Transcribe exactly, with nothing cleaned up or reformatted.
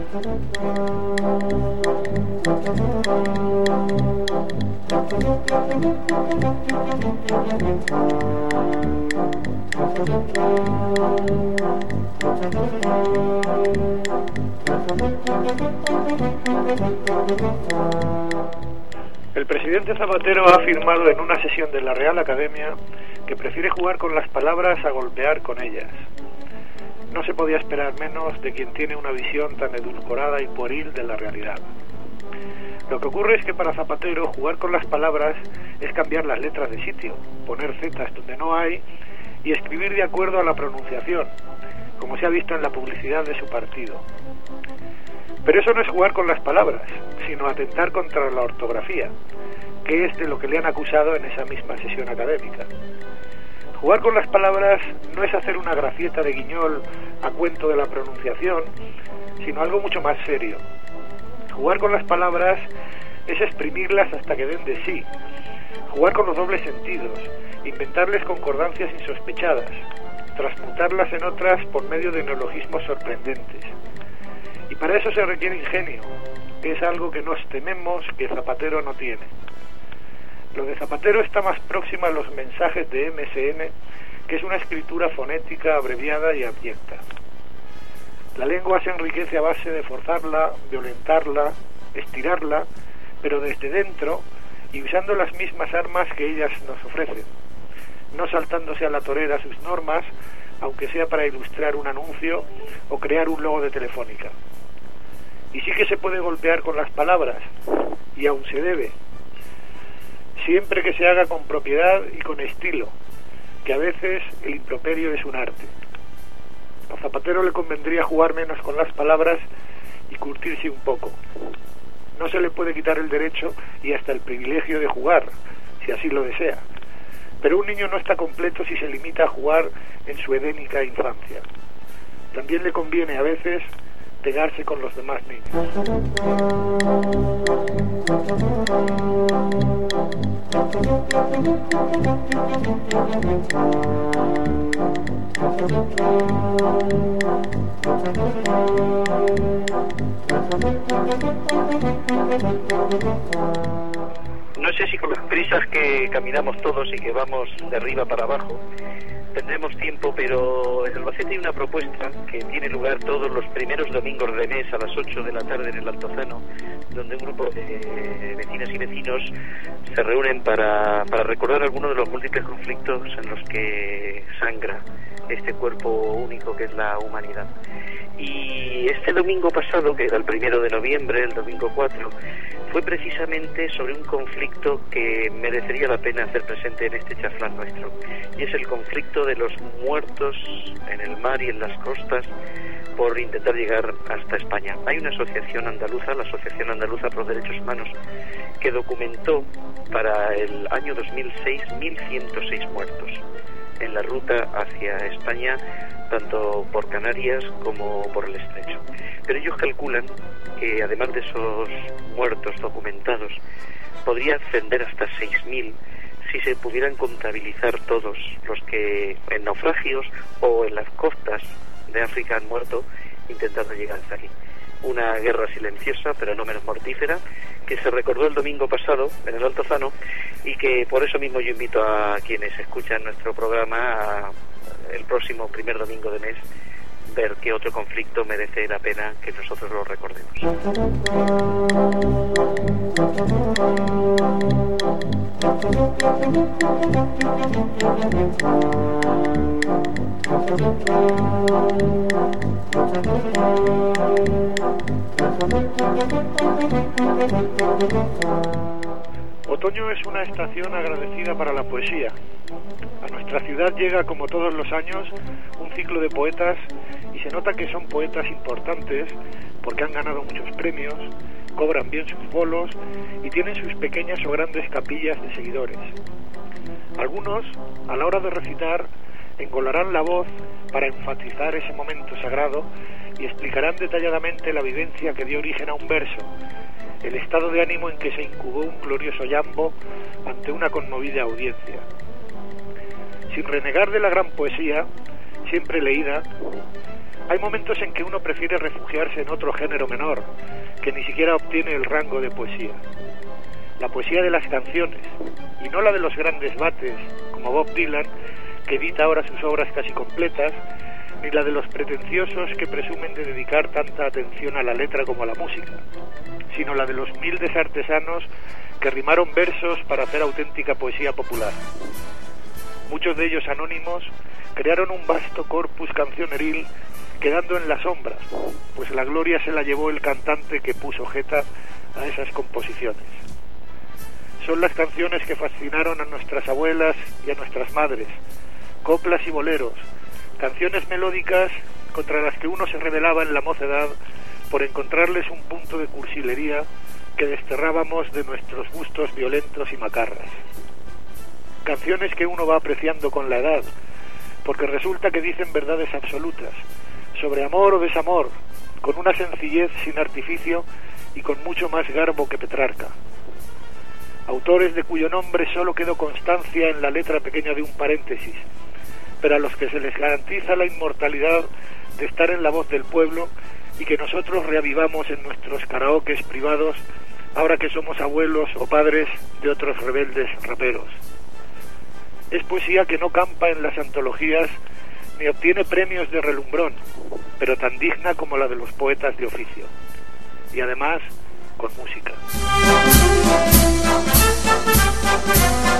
El presidente Zapatero ha afirmado en una sesión de la Real Academia que prefiere jugar con las palabras a golpear con ellas. No se podía esperar menos de quien tiene una visión tan edulcorada y pueril de la realidad. Lo que ocurre es que para Zapatero jugar con las palabras es cambiar las letras de sitio, poner zetas donde no hay y escribir de acuerdo a la pronunciación, como se ha visto en la publicidad de su partido. Pero eso no es jugar con las palabras, sino atentar contra la ortografía, que es de lo que le han acusado en esa misma sesión académica. Jugar con las palabras no es hacer una gracieta de guiñol a cuento de la pronunciación, sino algo mucho más serio. Jugar con las palabras es exprimirlas hasta que den de sí, jugar con los dobles sentidos, inventarles concordancias insospechadas, transmutarlas en otras por medio de neologismos sorprendentes. Y para eso se requiere ingenio, que es algo que nos tememos que Zapatero no tiene. Lo de Zapatero está más próximo a los mensajes de eme ese ene, que es una escritura fonética abreviada y abyecta. La lengua se enriquece a base de forzarla, violentarla, estirarla, pero desde dentro y usando las mismas armas que ellas nos ofrecen, no saltándose a la torera sus normas, aunque sea para ilustrar un anuncio o crear un logo de Telefónica. Y sí que se puede golpear con las palabras, y aún se debe, siempre que se haga con propiedad y con estilo, que a veces el improperio es un arte. A Zapatero le convendría jugar menos con las palabras y curtirse un poco. No se le puede quitar el derecho y hasta el privilegio de jugar, si así lo desea. Pero un niño no está completo si se limita a jugar en su edénica infancia. También le conviene a veces pegarse con los demás niños. No sé si con las prisas que caminamos todos y que vamos de arriba para abajo tendremos tiempo, pero en Albacete hay una propuesta que tiene lugar todos los primeros domingos de mes a las ocho de la tarde en el Altozano, donde un grupo de vecinas y vecinos se reúnen para, para recordar algunos de los múltiples conflictos en los que sangra este cuerpo único que es la humanidad. Y este domingo pasado, que era el primero de noviembre, el domingo cuatro, fue precisamente sobre un conflicto que merecería la pena hacer presente en este chaflán nuestro, y es el conflicto de los muertos en el mar y en las costas por intentar llegar hasta España. Hay una asociación andaluza, la Asociación Andaluza por los Derechos Humanos, que documentó para el año dos mil seis mil ciento seis muertos en la ruta hacia España, tanto por Canarias como por el Estrecho. Pero ellos calculan que además de esos muertos documentados, podría ascender hasta seis mil si se pudieran contabilizar todos los que en naufragios o en las costas de África han muerto intentando llegar hasta aquí. Una guerra silenciosa, pero no menos mortífera, que se recordó el domingo pasado en el Altozano, y que por eso mismo yo invito a quienes escuchan nuestro programa a el próximo primer domingo de mes ver qué otro conflicto merece la pena que nosotros lo recordemos. Otoño es una estación agradecida para la poesía. A nuestra ciudad llega, como todos los años, un ciclo de poetas, y se nota que son poetas importantes porque han ganado muchos premios, cobran bien sus bolos y tienen sus pequeñas o grandes capillas de seguidores. Algunos, a la hora de recitar, engolarán la voz para enfatizar ese momento sagrado y explicarán detalladamente la vivencia que dio origen a un verso, el estado de ánimo en que se incubó un glorioso yambo ante una conmovida audiencia. Sin renegar de la gran poesía, siempre leída, Hay momentos en que uno prefiere refugiarse en otro género menor, que ni siquiera obtiene el rango de poesía. La poesía de las canciones, y no la de los grandes bates, como Bob Dylan, que edita ahora sus obras casi completas, ni la de los pretenciosos que presumen de dedicar tanta atención a la letra como a la música, sino la de los humildes artesanos que rimaron versos para hacer auténtica poesía popular. Muchos de ellos anónimos crearon un vasto corpus cancioneril quedando en la sombra, pues la gloria se la llevó el cantante que puso jeta a esas composiciones. Son las canciones que fascinaron a nuestras abuelas y a nuestras madres, coplas y boleros, canciones melódicas contra las que uno se rebelaba en la mocedad por encontrarles un punto de cursilería que desterrábamos de nuestros gustos violentos y macarras. Canciones que uno va apreciando con la edad, porque resulta que dicen verdades absolutas, sobre amor o desamor, con una sencillez sin artificio y con mucho más garbo que Petrarca. Autores de cuyo nombre solo quedó constancia en la letra pequeña de un paréntesis, pero a los que se les garantiza la inmortalidad de estar en la voz del pueblo y que nosotros reavivamos en nuestros karaokes privados ahora que somos abuelos o padres de otros rebeldes raperos. Es poesía que no campa en las antologías ni obtiene premios de relumbrón, pero tan digna como la de los poetas de oficio, y además con música.